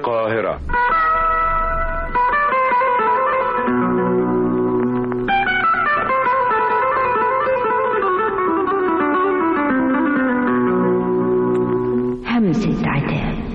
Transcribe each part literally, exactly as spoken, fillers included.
القاهرة. همسة عتاب.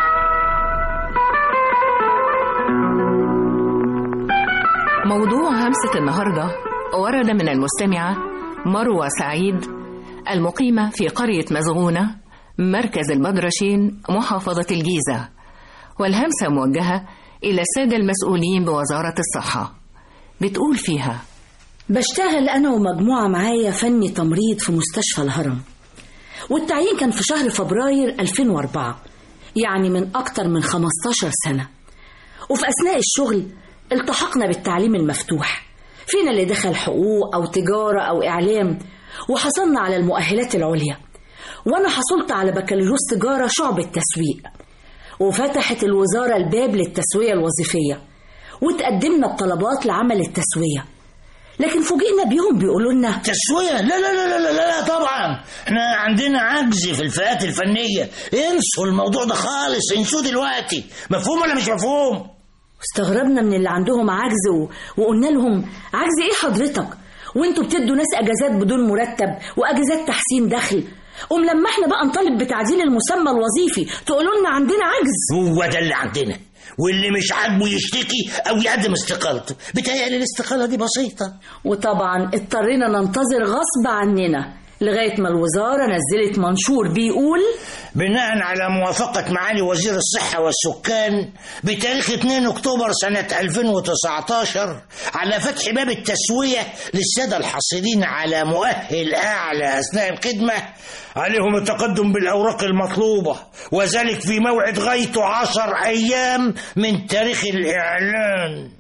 موضوع همسة النهاردة ورد من المستمعة مروة سعيد المقيمة في قرية مزغونة مركز المدرشين محافظة الجيزة، والهمسة موجهة إلى السادة المسؤولين بوزارة الصحة. بتقول فيها: بشتغل أنا ومجموعة معايا فني تمريض في مستشفى الهرم، والتعيين كان في شهر فبراير ألفين وأربعة، يعني من أكتر من خمستاشر سنة. وفي أثناء الشغل التحقنا بالتعليم المفتوح، فينا اللي دخل حقوق أو تجارة أو إعلام، وحصلنا على المؤهلات العليا. وأنا حصلت على بكالوريوس تجارة شعبة تسويق، وفتحت الوزارة الباب للتسوية الوظيفية، وتقدمنا الطلبات لعمل التسوية. لكن فوجئنا بيهم بيقولوا لنا تسوية؟ لا لا لا لا لا طبعا، احنا عندنا عجز في الفئات الفنية، انسوا الموضوع ده خالص، انسوا دلوقتي. مفهوم ولا مش مفهوم؟ استغربنا من اللي عندهم عجز و... وقلنا لهم عجز ايه حضرتك؟ وانتوا بتدوا ناس اجازات بدون مرتب واجازات تحسين دخل، ولما احنا بقى نطالب بتعديل المسمى الوظيفي تقولوا لنا عندنا عجز. هو ده اللي عندنا، واللي مش عاجبه يشتكي او يقدم استقالته. بتهيألي الاستقالة دي بسيطة. وطبعا اضطرينا ننتظر غصب عننا لغاية ما الوزارة نزلت منشور بيقول: بناء على موافقة معالي وزير الصحة والسكان بتاريخ اتنين أكتوبر سنة ألفين وتسعتاشر على فتح باب التسوية للسادة الحاصلين على مؤهل أعلى أثناء الخدمة، عليهم التقدم بالأوراق المطلوبة، وذلك في موعد غايته عشر أيام من تاريخ الإعلان.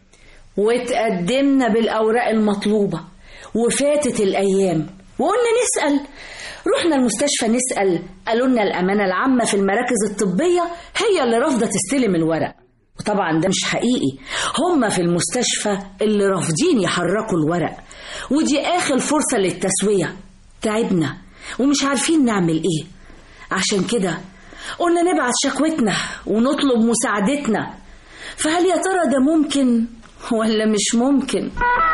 وتقدمنا بالأوراق المطلوبة وفاتت الأيام، وقلنا نسأل. رحنا المستشفى نسأل، قالوا لنا الأمانة العامة في المراكز الطبية هي اللي رافضة تستلم الورق. وطبعا ده مش حقيقي، هم في المستشفى اللي رافضين يحركوا الورق، ودي آخر فرصة للتسوية. تعبنا ومش عارفين نعمل ايه، عشان كده قلنا نبعت شكوتنا ونطلب مساعدتنا. فهل يا ترى ده ممكن ولا مش ممكن؟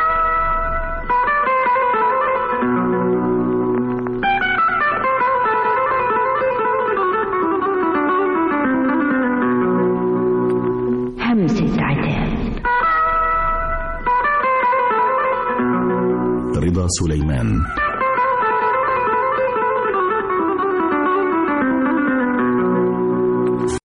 همسة عتاب. رضا سليمان.